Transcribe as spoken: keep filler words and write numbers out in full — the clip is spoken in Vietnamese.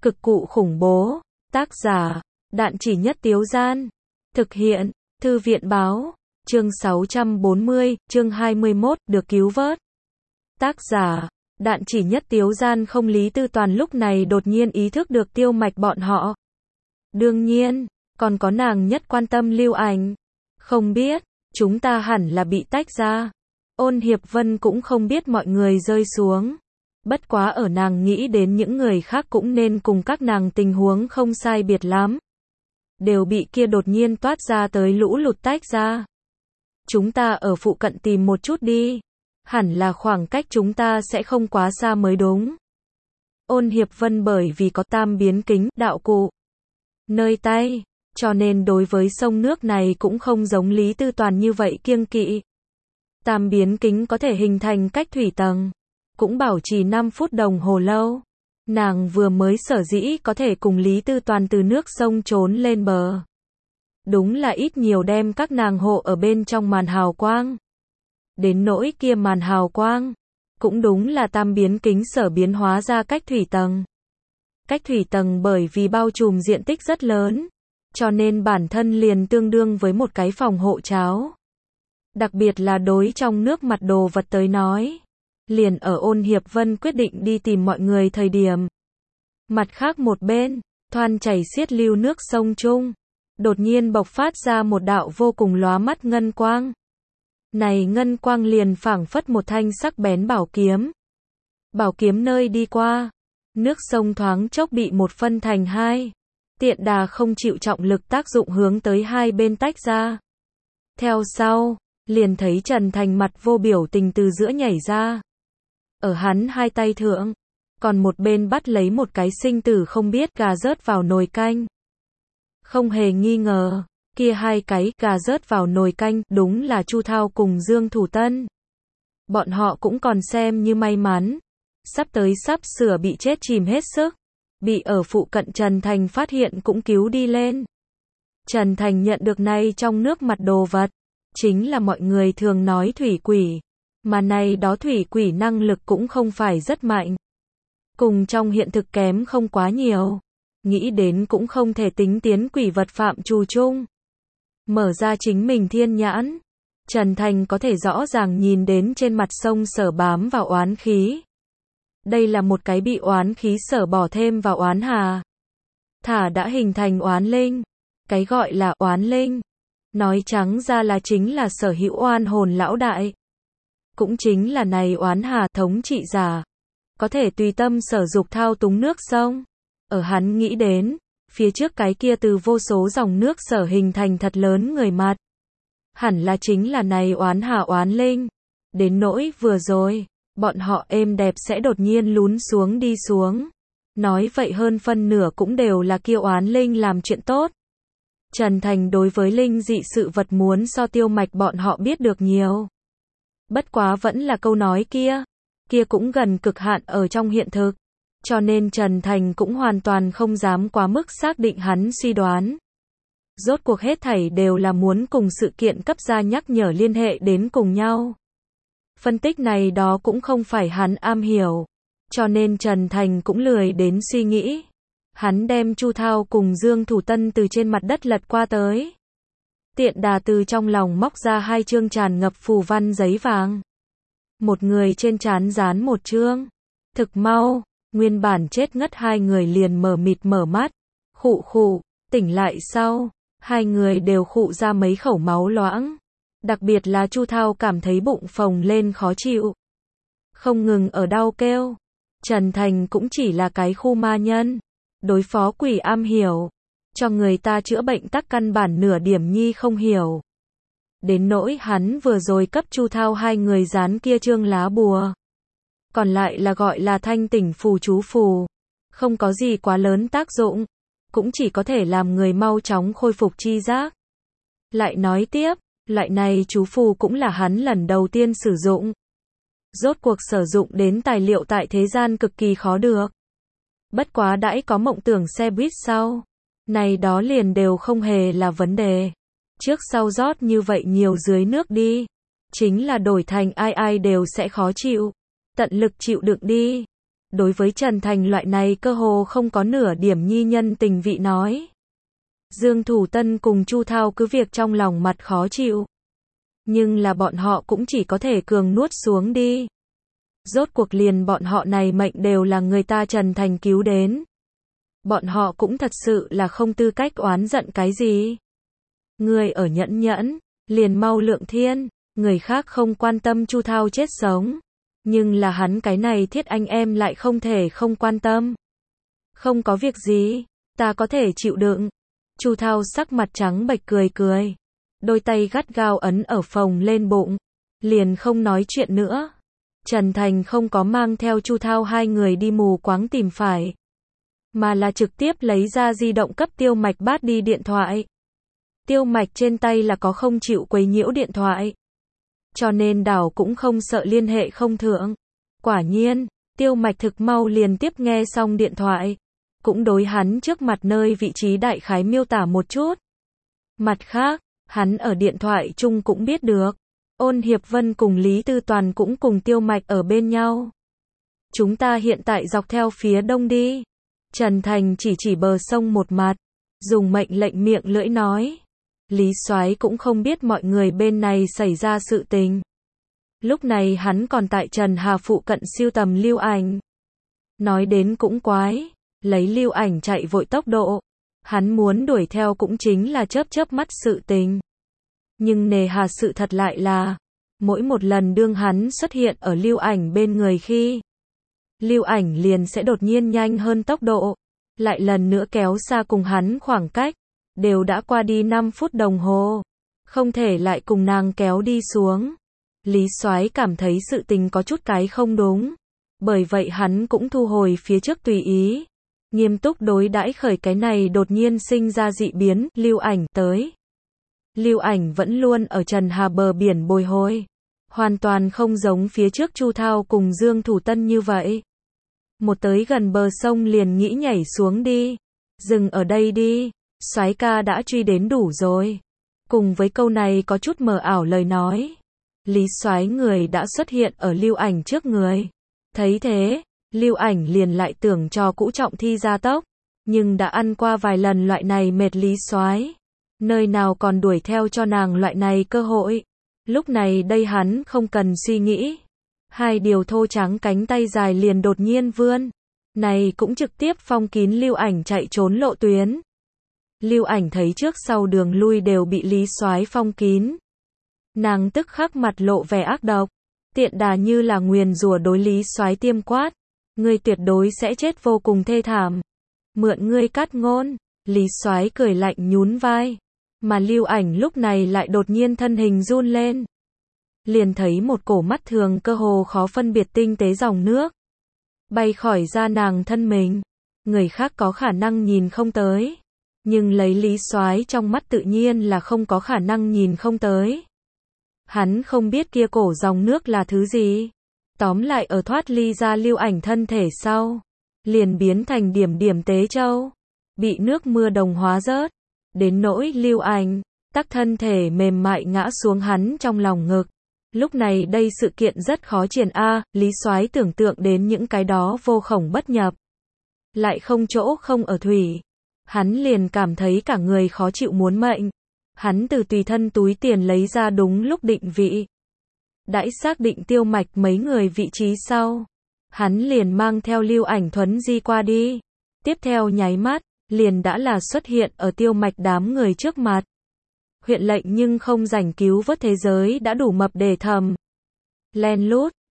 Cực cụ khủng bố. Tác giả, Đạn Chỉ Nhất Tiếu Gian. Thực hiện, Thư viện báo. Chương sáu trăm bốn mươi, chương hai mươi mốt, được cứu vớt. Tác giả, Đạn Chỉ Nhất Tiếu Gian. Không, Lý Tư Toàn lúc này đột nhiên ý thức được Tiêu Mạch bọn họ. Đương nhiên, còn có nàng nhất quan tâm Lưu Ảnh. Không biết, chúng ta hẳn là bị tách ra. Ôn Hiệp Vân cũng không biết mọi người rơi xuống. Bất quá ở nàng nghĩ đến những người khác cũng nên cùng các nàng tình huống không sai biệt lắm. Đều bị kia đột nhiên toát ra tới lũ lụt tách ra. Chúng ta ở phụ cận tìm một chút đi. Hẳn là khoảng cách chúng ta sẽ không quá xa mới đúng. Ôn Hiệp Vân bởi vì có tam biến kính, đạo cụ nơi tay, cho nên đối với sông nước này cũng không giống Lý Tư Toàn như vậy kiêng kỵ. Tam biến kính có thể hình thành cách thủy tầng, cũng bảo trì năm phút đồng hồ lâu. Nàng vừa mới sở dĩ có thể cùng Lý Tư Toàn từ nước sông trốn lên bờ. Đúng là ít nhiều đem các nàng hộ ở bên trong màn hào quang. Đến nỗi kia màn hào quang, cũng đúng là tam biến kính sở biến hóa ra cách thủy tầng. Cách thủy tầng bởi vì bao trùm diện tích rất lớn, cho nên bản thân liền tương đương với một cái phòng hộ cháo. Đặc biệt là đối trong nước mặt đồ vật tới nói. Liền ở Ôn Hiệp Vân quyết định đi tìm mọi người thời điểm. Mặt khác một bên, thoăn chảy xiết lưu nước sông Trung. Đột nhiên bộc phát ra một đạo vô cùng lóa mắt ngân quang. Này ngân quang liền phảng phất một thanh sắc bén bảo kiếm. Bảo kiếm nơi đi qua, nước sông thoáng chốc bị một phân thành hai. Tiện đà không chịu trọng lực tác dụng hướng tới hai bên tách ra. Theo sau, liền thấy Trần Thành mặt vô biểu tình từ giữa nhảy ra. Ở hắn hai tay thượng, còn một bên bắt lấy một cái sinh tử không biết gà rớt vào nồi canh. Không hề nghi ngờ, kia hai cái gà rớt vào nồi canh đúng là Chu Thao cùng Dương Thủ Tân. Bọn họ cũng còn xem như may mắn, sắp tới sắp sửa bị chết chìm hết sức, bị ở phụ cận Trần Thành phát hiện cũng cứu đi lên. Trần Thành nhận được này trong nước mặt đồ vật, chính là mọi người thường nói thủy quỷ, mà này đó thủy quỷ năng lực cũng không phải rất mạnh. Cùng trong hiện thực kém không quá nhiều. Nghĩ đến cũng không thể tính tiến quỷ vật phạm trù chung. Mở ra chính mình thiên nhãn, Trần Thành có thể rõ ràng nhìn đến trên mặt sông sở bám vào oán khí. Đây là một cái bị oán khí sở bỏ thêm vào oán hà. Thả đã hình thành oán linh. Cái gọi là oán linh, nói trắng ra là chính là sở hữu oan hồn lão đại. Cũng chính là này oán hà thống trị giả. Có thể tùy tâm sở dục thao túng nước sông. Ở hắn nghĩ đến, phía trước cái kia từ vô số dòng nước sở hình thành thật lớn người mặt. Hẳn là chính là này oán hà oán linh. Đến nỗi vừa rồi, bọn họ êm đẹp sẽ đột nhiên lún xuống đi xuống. Nói vậy hơn phân nửa cũng đều là kia oán linh làm chuyện tốt. Trần Thành đối với linh dị sự vật muốn so Tiêu Mạch bọn họ biết được nhiều. Bất quá vẫn là câu nói kia, kia cũng gần cực hạn ở trong hiện thực. Cho nên Trần Thành cũng hoàn toàn không dám quá mức xác định hắn suy đoán. Rốt cuộc hết thảy đều là muốn cùng sự kiện cấp ra nhắc nhở liên hệ đến cùng nhau. Phân tích này đó cũng không phải hắn am hiểu. Cho nên Trần Thành cũng lười đến suy nghĩ. Hắn đem Chu Thao cùng Dương Thủ Tân từ trên mặt đất lật qua tới. Tiện đà từ trong lòng móc ra hai chương tràn ngập phù văn giấy vàng. Một người trên trán dán một chương. Thực mau, nguyên bản chết ngất hai người liền mở mịt mở mắt. Khụ khụ, tỉnh lại sau, hai người đều khụ ra mấy khẩu máu loãng. Đặc biệt là Chu Thao cảm thấy bụng phồng lên khó chịu. Không ngừng ở đau kêu. Trần Thành cũng chỉ là cái khu ma nhân. Đối phó quỷ am hiểu. Cho người ta chữa bệnh tắc căn bản nửa điểm nhi không hiểu. Đến nỗi hắn vừa rồi cấp Chu Thao hai người dán kia trương lá bùa. Còn lại là gọi là thanh tỉnh phù chú phù. Không có gì quá lớn tác dụng. Cũng chỉ có thể làm người mau chóng khôi phục chi giác. Lại nói tiếp, loại này chú phù cũng là hắn lần đầu tiên sử dụng. Rốt cuộc sử dụng đến tài liệu tại thế gian cực kỳ khó được. Bất quá đãi có mộng tưởng xe buýt sau. Này đó liền đều không hề là vấn đề. Trước sau rót như vậy nhiều dưới nước đi. Chính là đổi thành ai ai đều sẽ khó chịu. Tận lực chịu đựng đi. Đối với Trần Thành loại này cơ hồ không có nửa điểm nhi nhân tình vị nói. Dương Thủ Tân cùng Chu Thao cứ việc trong lòng mặt khó chịu. Nhưng là bọn họ cũng chỉ có thể cường nuốt xuống đi. Rốt cuộc liền bọn họ này mệnh đều là người ta Trần Thành cứu đến. Bọn họ cũng thật sự là không tư cách oán giận cái gì. Người ở nhẫn nhẫn, liền mau lượng thiên, người khác không quan tâm Chu Thao chết sống. Nhưng là hắn cái này thiết anh em lại không thể không quan tâm. Không có việc gì, ta có thể chịu đựng. Chu Thao sắc mặt trắng bệch cười cười. Đôi tay gắt gao ấn ở phồng lên bụng. Liền không nói chuyện nữa. Trần Thành không có mang theo Chu Thao hai người đi mù quáng tìm phải. Mà là trực tiếp lấy ra di động cấp Tiêu Mạch bắt đi điện thoại. Tiêu Mạch trên tay là có không chịu quấy nhiễu điện thoại. Cho nên đảo cũng không sợ liên hệ không thượng. Quả nhiên, Tiêu Mạch thực mau liền tiếp nghe xong điện thoại. Cũng đối hắn trước mặt nơi vị trí đại khái miêu tả một chút. Mặt khác, hắn ở điện thoại chung cũng biết được. Ôn Hiệp Vân cùng Lý Tư Toàn cũng cùng Tiêu Mạch ở bên nhau. Chúng ta hiện tại dọc theo phía đông đi. Trần Thành chỉ chỉ bờ sông một mặt. Dùng mệnh lệnh miệng lưỡi nói. Lý Soái cũng không biết mọi người bên này xảy ra sự tình. Lúc này hắn còn tại Trần Hà phụ cận siêu tầm lưu ảnh. Nói đến cũng quái. Lấy lưu ảnh chạy vội tốc độ. Hắn muốn đuổi theo cũng chính là chớp chớp mắt sự tình. Nhưng nề hà sự thật lại là. Mỗi một lần đương hắn xuất hiện ở lưu ảnh bên người khi. Lưu ảnh liền sẽ đột nhiên nhanh hơn tốc độ. Lại lần nữa kéo xa cùng hắn khoảng cách. Đều đã qua đi năm phút đồng hồ. Không thể lại cùng nàng kéo đi xuống. Lý Soái cảm thấy sự tình có chút cái không đúng. Bởi vậy hắn cũng thu hồi phía trước tùy ý. Nghiêm túc đối đãi khởi cái này đột nhiên sinh ra dị biến, lưu ảnh tới. Lưu ảnh vẫn luôn ở Trần Hà bờ biển bồi hồi. Hoàn toàn không giống phía trước Chu Thao cùng Dương Thủ Tân như vậy. Một tới gần bờ sông liền nghĩ nhảy xuống đi. Dừng ở đây đi. Soái ca đã truy đến đủ rồi. Cùng với câu này có chút mờ ảo lời nói. Lý Soái người đã xuất hiện ở lưu ảnh trước người. Thấy thế, lưu ảnh liền lại tưởng cho cũ trọng thi gia tốc. Nhưng đã ăn qua vài lần loại này mệt Lý Soái. Nơi nào còn đuổi theo cho nàng loại này cơ hội. Lúc này đây hắn không cần suy nghĩ. Hai điều thô trắng cánh tay dài liền đột nhiên vươn. Này cũng trực tiếp phong kín lưu ảnh chạy trốn lộ tuyến. Lưu ảnh thấy trước sau đường lui đều bị Lý Soái phong kín. Nàng tức khắc mặt lộ vẻ ác độc. Tiện đà như là nguyền rủa đối Lý Soái tiêm quát. Ngươi tuyệt đối sẽ chết vô cùng thê thảm. Mượn ngươi cắt ngôn. Lý Soái cười lạnh nhún vai. Mà lưu ảnh lúc này lại đột nhiên thân hình run lên. Liền thấy một cổ mắt thường cơ hồ khó phân biệt tinh tế dòng nước. Bay khỏi ra nàng thân mình. Người khác có khả năng nhìn không tới. Nhưng lấy Lý Soái trong mắt tự nhiên là không có khả năng nhìn không tới. Hắn không biết kia cổ dòng nước là thứ gì. Tóm lại ở thoát ly ra lưu ảnh thân thể sau. Liền biến thành điểm điểm tế châu. Bị nước mưa đồng hóa rớt. Đến nỗi lưu ảnh, tắc thân thể mềm mại ngã xuống hắn trong lòng ngực. Lúc này đây sự kiện rất khó triển a, Lý Soái tưởng tượng đến những cái đó vô khổng bất nhập. Lại không chỗ không ở thủy. Hắn liền cảm thấy cả người khó chịu muốn mệnh. Hắn từ tùy thân túi tiền lấy ra đúng lúc định vị. Đãi xác định Tiêu Mạch mấy người vị trí sau. Hắn liền mang theo lưu ảnh thuấn di qua đi. Tiếp theo nháy mắt, liền đã là xuất hiện ở Tiêu Mạch đám người trước mặt. Huyện lệnh nhưng không rảnh cứu vớt thế giới đã đủ mập để thầm. Len lút,